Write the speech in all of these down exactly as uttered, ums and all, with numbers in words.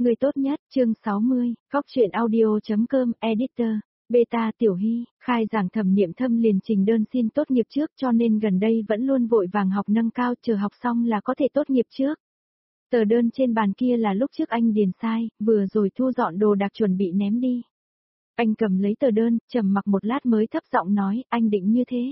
Người tốt nhất, chương sáu mươi, Cóc truyện audio.com, editor, beta Tiểu Hy, khai giảng Thẩm Niệm Thâm liền trình đơn xin tốt nghiệp trước cho nên gần đây vẫn luôn vội vàng học nâng cao, chờ học xong là có thể tốt nghiệp trước. Tờ đơn trên bàn kia là lúc trước anh điền sai, vừa rồi thu dọn đồ đạc chuẩn bị ném đi. Anh cầm lấy tờ đơn, trầm mặc một lát mới thấp giọng nói, anh định như thế.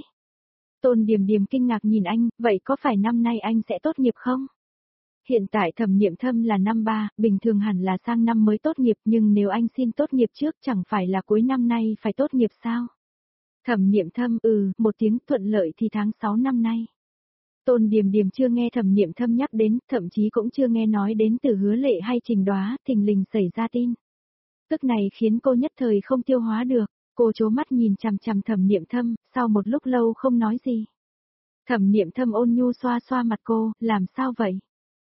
Tôn Điềm Điềm kinh ngạc nhìn anh, vậy có phải năm nay anh sẽ tốt nghiệp không? Hiện tại Thẩm Niệm Thâm là năm ba, bình thường hẳn là sang năm mới tốt nghiệp, nhưng nếu anh xin tốt nghiệp trước chẳng phải là cuối năm nay phải tốt nghiệp sao? Thẩm Niệm Thâm ừ, một tiếng thuận lợi thì tháng sáu năm nay. Tôn Điềm Điềm chưa nghe Thẩm Niệm Thâm nhắc đến, thậm chí cũng chưa nghe nói đến từ Hứa Lệ hay Trình Đoá, thình lình xảy ra tin. Tức này khiến cô nhất thời không tiêu hóa được, cô trố mắt nhìn chằm chằm Thẩm Niệm Thâm, sau một lúc lâu không nói gì. Thẩm Niệm Thâm ôn nhu xoa xoa mặt cô, làm sao vậy?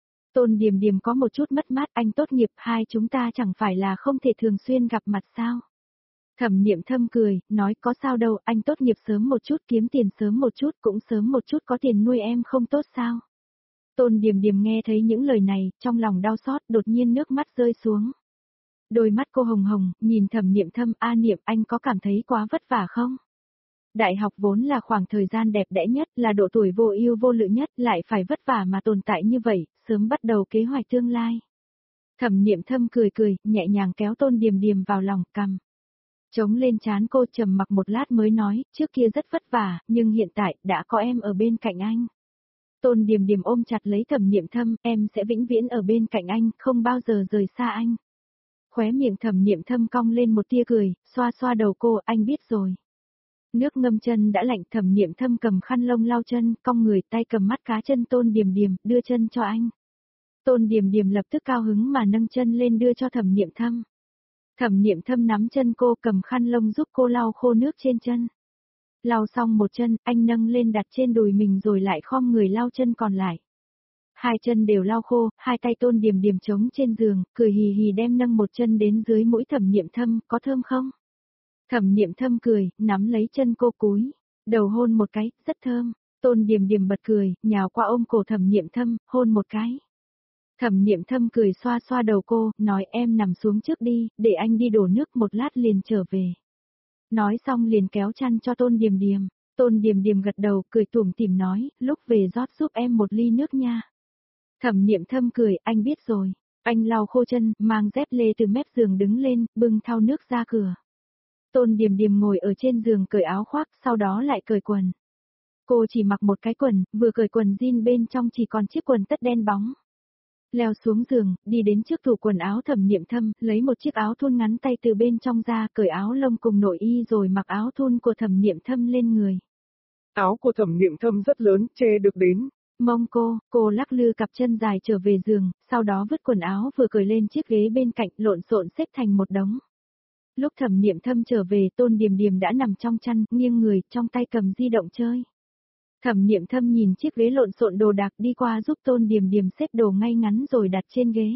Tôn Điềm Điềm có một chút mất mát, anh tốt nghiệp, hai chúng ta chẳng phải là không thể thường xuyên gặp mặt sao? Thẩm Niệm Thâm cười, nói có sao đâu, anh tốt nghiệp sớm một chút kiếm tiền sớm một chút cũng sớm một chút có tiền nuôi em không tốt sao? Tôn Điềm Điềm nghe thấy những lời này, trong lòng đau xót, đột nhiên nước mắt rơi xuống. Đôi mắt cô hồng hồng, nhìn Thẩm Niệm Thâm, a Niệm anh có cảm thấy quá vất vả không? Đại học vốn là khoảng thời gian đẹp đẽ nhất, là độ tuổi vô ưu vô lự nhất, lại phải vất vả mà tồn tại như vậy, sớm bắt đầu kế hoạch tương lai. Thẩm Niệm Thâm cười cười, nhẹ nhàng kéo Tôn Điềm Điềm vào lòng, cằm. Chống lên trán cô trầm mặc một lát mới nói, trước kia rất vất vả, nhưng hiện tại, đã có em ở bên cạnh anh. Tôn Điềm Điềm ôm chặt lấy Thẩm Niệm Thâm, em sẽ vĩnh viễn ở bên cạnh anh, không bao giờ rời xa anh. Khóe miệng Thẩm Niệm Thâm cong lên một tia cười, xoa xoa đầu cô, anh biết rồi. Nước ngâm chân đã lạnh, Thẩm Niệm Thâm cầm khăn lông lau chân, cong người, tay cầm mắt cá chân Tôn Điềm Điềm, đưa chân cho anh. Tôn Điềm Điềm lập tức cao hứng mà nâng chân lên đưa cho Thẩm Niệm Thâm. Thẩm Niệm Thâm nắm chân cô, cầm khăn lông giúp cô lau khô nước trên chân. Lau xong một chân, anh nâng lên đặt trên đùi mình rồi lại khom người lau chân còn lại. Hai chân đều lau khô, hai tay Tôn Điềm Điềm trống trên giường, cười hì hì đem nâng một chân đến dưới mũi Thẩm Niệm Thâm, có thơm không? Thẩm Niệm Thâm cười, nắm lấy chân cô cúi, đầu hôn một cái, rất thơm. Tôn Điềm Điềm bật cười, nhào qua ôm cổ Thẩm Niệm Thâm, hôn một cái. Thẩm Niệm Thâm cười xoa xoa đầu cô, nói em nằm xuống trước đi, để anh đi đổ nước một lát liền trở về. Nói xong liền kéo chăn cho Tôn Điềm Điềm. Tôn Điềm Điềm gật đầu, cười tủm tỉm nói, lúc về rót giúp em một ly nước nha. Thẩm Niệm Thâm cười, anh biết rồi. Anh lau khô chân, mang dép lê từ mép giường đứng lên, bưng thau nước ra cửa. Tôn Điềm Điềm ngồi ở trên giường cởi áo khoác, sau đó lại cởi quần. Cô chỉ mặc một cái quần, vừa cởi quần jean bên trong chỉ còn chiếc quần tất đen bóng. Leo xuống giường, đi đến trước tủ quần áo Thẩm Niệm Thâm, lấy một chiếc áo thun ngắn tay từ bên trong ra, cởi áo lông cùng nội y rồi mặc áo thun của Thẩm Niệm Thâm lên người. Áo của Thẩm Niệm Thâm rất lớn, che được đến mông cô, cô lắc lư cặp chân dài trở về giường, sau đó vứt quần áo vừa cởi lên chiếc ghế bên cạnh, lộn xộn xếp thành một đống. Lúc Thẩm Niệm Thâm trở về, Tôn Điềm Điềm đã nằm trong chăn, nghiêng người, trong tay cầm di động chơi. Thẩm Niệm Thâm nhìn chiếc ghế lộn xộn đồ đạc đi qua giúp Tôn Điềm Điềm xếp đồ ngay ngắn rồi đặt trên ghế.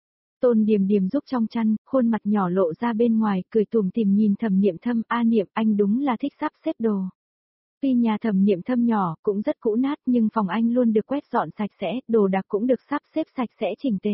Tôn Điềm Điềm giúp trong chăn, khuôn mặt nhỏ lộ ra bên ngoài, cười tủm tỉm nhìn Thẩm Niệm Thâm, a Niệm anh đúng là thích sắp xếp đồ. Tuy nhà Thẩm Niệm Thâm nhỏ, cũng rất cũ nát nhưng phòng anh luôn được quét dọn sạch sẽ, đồ đạc cũng được sắp xếp sạch sẽ chỉnh tề.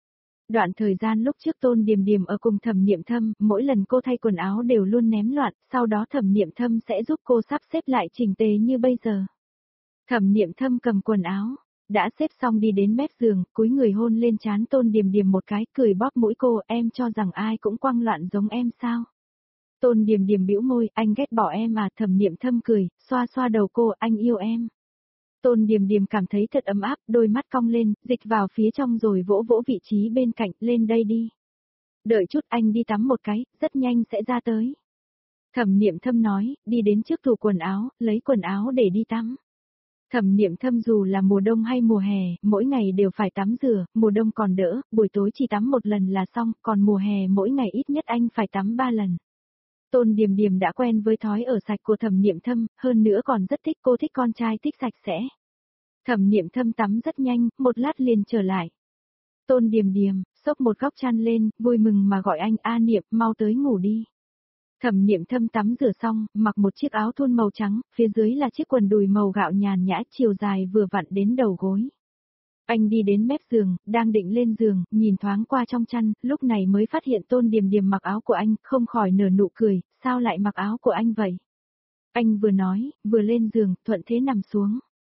Đoạn thời gian lúc trước Tôn Điềm Điềm ở cùng Thẩm Niệm Thâm, mỗi lần cô thay quần áo đều luôn ném loạn, sau đó Thẩm Niệm Thâm sẽ giúp cô sắp xếp lại chỉnh tề như bây giờ. Thẩm Niệm Thâm cầm quần áo, đã xếp xong đi đến mép giường, cúi người hôn lên trán Tôn Điềm Điềm một cái, cười bóp mũi cô, em cho rằng ai cũng quăng loạn giống em sao? Tôn Điềm Điềm bĩu môi, anh ghét bỏ em à? Thẩm Niệm Thâm cười, xoa xoa đầu cô, anh yêu em. Tôn Điềm Điềm cảm thấy thật ấm áp, đôi mắt cong lên, dịch vào phía trong rồi vỗ vỗ vị trí bên cạnh, lên đây đi. Đợi chút anh đi tắm một cái, rất nhanh sẽ ra tới. Thẩm Niệm Thâm nói, đi đến trước tủ quần áo, lấy quần áo để đi tắm. Thẩm Niệm Thâm dù là mùa đông hay mùa hè, mỗi ngày đều phải tắm rửa, mùa đông còn đỡ, buổi tối chỉ tắm một lần là xong, còn mùa hè mỗi ngày ít nhất anh phải tắm ba lần. Tôn Điềm Điềm đã quen với thói ở sạch của Thẩm Niệm Thâm, hơn nữa còn rất thích cô thích con trai thích sạch sẽ. Thẩm Niệm Thâm tắm rất nhanh, một lát liền trở lại. Tôn Điềm Điềm, xốc một góc chăn lên, vui mừng mà gọi anh, a Niệm, mau tới ngủ đi. Thẩm Niệm Thâm tắm rửa xong, mặc một chiếc áo thun màu trắng, phía dưới là chiếc quần đùi màu gạo nhàn nhã, chiều dài vừa vặn đến đầu gối. Anh đi đến mép giường, đang định lên giường, nhìn thoáng qua trong chăn, lúc này mới phát hiện Tôn Điềm Điềm mặc áo của anh, không khỏi nở nụ cười, sao lại mặc áo của anh vậy? Anh vừa nói, vừa lên giường, thuận thế nằm xuống.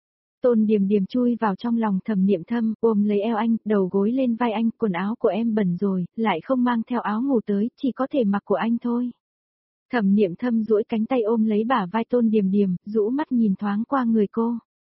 Tôn Điềm Điềm chui vào trong lòng Thẩm Niệm Thâm, ôm lấy eo anh, đầu gối lên vai anh, quần áo của em bẩn rồi, lại không mang theo áo ngủ tới, chỉ có thể mặc của anh thôi. Thẩm Niệm Thâm duỗi cánh tay ôm lấy bả vai Tôn Điềm Điềm, rũ mắt nhìn thoáng qua người cô.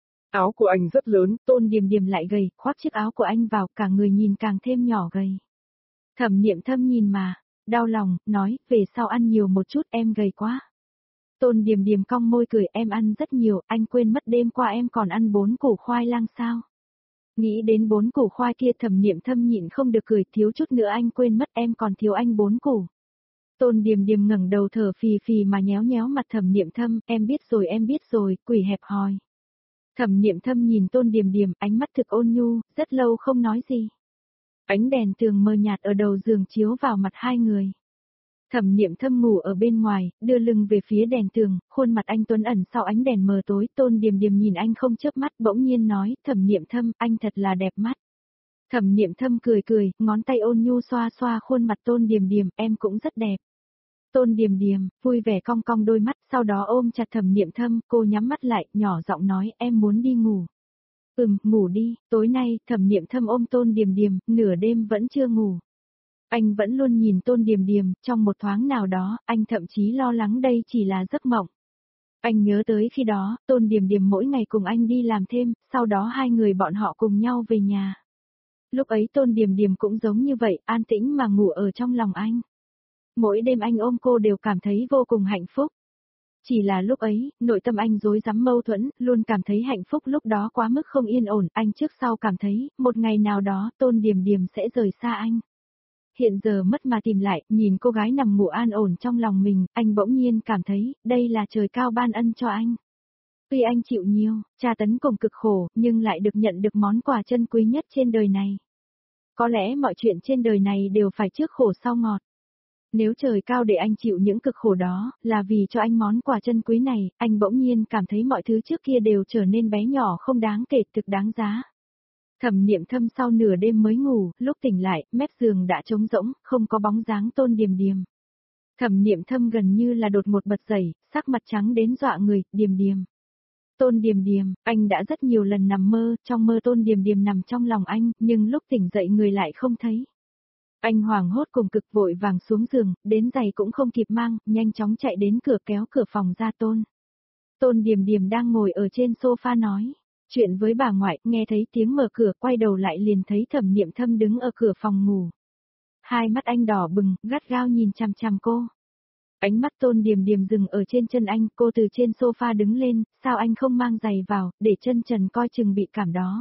Áo của anh rất lớn. Tôn Điềm Điềm lại gầy, khoác chiếc áo của anh vào, cả người nhìn càng thêm nhỏ gầy. Thẩm Niệm Thâm nhìn mà, đau lòng, nói, về sau ăn nhiều một chút, em gầy quá. Tôn Điềm Điềm cong môi cười, em ăn rất nhiều, anh quên mất đêm qua em còn ăn bốn củ khoai lang sao. Nghĩ đến bốn củ khoai kia Thẩm Niệm Thâm nhịn không được cười, thiếu chút nữa anh quên mất em còn thiếu anh bốn củ. Tôn Điềm Điềm ngẩng đầu thở phì phì mà nhéo nhéo mặt Thẩm Niệm Thâm, em biết rồi em biết rồi, quỷ hẹp hòi. Thẩm Niệm Thâm nhìn Tôn Điềm Điềm, ánh mắt thực ôn nhu, rất lâu không nói gì. Ánh đèn tường mờ nhạt ở đầu giường chiếu vào mặt hai người. Thẩm Niệm Thâm ngủ ở bên ngoài, đưa lưng về phía đèn tường, khuôn mặt anh tuấn ẩn sau ánh đèn mờ tối, Tôn Điềm Điềm nhìn anh không chớp mắt, bỗng nhiên nói, Thẩm Niệm Thâm, anh thật là đẹp mắt. Thẩm Niệm Thâm cười cười, ngón tay ôn nhu xoa xoa khuôn mặt Tôn Điềm Điềm, em cũng rất đẹp. Tôn Điềm Điềm, vui vẻ cong cong đôi mắt, sau đó ôm chặt Thẩm Niệm Thâm, cô nhắm mắt lại, nhỏ giọng nói, em muốn đi ngủ. Ừm, ngủ đi, tối nay, Thẩm Niệm Thâm ôm Tôn Điềm Điềm, nửa đêm vẫn chưa ngủ. Anh vẫn luôn nhìn Tôn Điềm Điềm, trong một thoáng nào đó, anh thậm chí lo lắng đây chỉ là giấc mộng. Anh nhớ tới khi đó, Tôn Điềm Điềm mỗi ngày cùng anh đi làm thêm, sau đó hai người bọn họ cùng nhau về nhà. Lúc ấy Tôn Điềm Điềm cũng giống như vậy, an tĩnh mà ngủ ở trong lòng anh. Mỗi đêm anh ôm cô đều cảm thấy vô cùng hạnh phúc. Chỉ là lúc ấy, nội tâm anh rối rắm mâu thuẫn, luôn cảm thấy hạnh phúc lúc đó quá mức không yên ổn, anh trước sau cảm thấy, một ngày nào đó, Tôn Điềm Điềm sẽ rời xa anh. Hiện giờ mất mà tìm lại, nhìn cô gái nằm ngủ an ổn trong lòng mình, anh bỗng nhiên cảm thấy, đây là trời cao ban ân cho anh. Tuy anh chịu nhiều, tra tấn cùng cực khổ, nhưng lại được nhận được món quà chân quý nhất trên đời này. Có lẽ mọi chuyện trên đời này đều phải trước khổ sau ngọt. Nếu trời cao để anh chịu những cực khổ đó, là vì cho anh món quà chân quý này, anh bỗng nhiên cảm thấy mọi thứ trước kia đều trở nên bé nhỏ không đáng kể, thực đáng giá. Thẩm Niệm Thâm sau nửa đêm mới ngủ, lúc tỉnh lại, mép giường đã trống rỗng, không có bóng dáng Tôn Điềm Điềm. Thẩm Niệm Thâm gần như là đột một bật dậy, sắc mặt trắng đến dọa người, Điềm Điềm. Tôn Điềm Điềm, anh đã rất nhiều lần nằm mơ, trong mơ Tôn Điềm Điềm nằm trong lòng anh, nhưng lúc tỉnh dậy người lại không thấy. Anh hoảng hốt cùng cực vội vàng xuống giường, đến giày cũng không kịp mang, nhanh chóng chạy đến cửa kéo cửa phòng ra Tôn. Tôn Điềm Điềm đang ngồi ở trên sofa nói chuyện với bà ngoại, nghe thấy tiếng mở cửa, quay đầu lại liền thấy Thẩm Niệm Thâm đứng ở cửa phòng ngủ. Hai mắt anh đỏ bừng, gắt gao nhìn chằm chằm cô. Ánh mắt Tôn Điềm Điềm dừng ở trên chân anh, cô từ trên sofa đứng lên, sao anh không mang giày vào, để chân trần coi chừng bị cảm đó.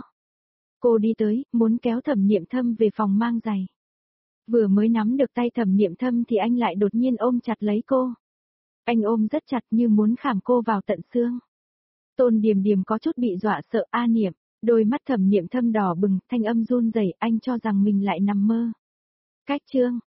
Cô đi tới, muốn kéo Thẩm Niệm Thâm về phòng mang giày. Vừa mới nắm được tay Thẩm Niệm Thâm thì anh lại đột nhiên ôm chặt lấy cô. Anh ôm rất chặt như muốn khảm cô vào tận xương. Tôn Điềm Điềm có chút bị dọa sợ, A Niệm, đôi mắt Thẩm Niệm Thâm đỏ bừng, thanh âm run rẩy, anh cho rằng mình lại nằm mơ. Cách chương,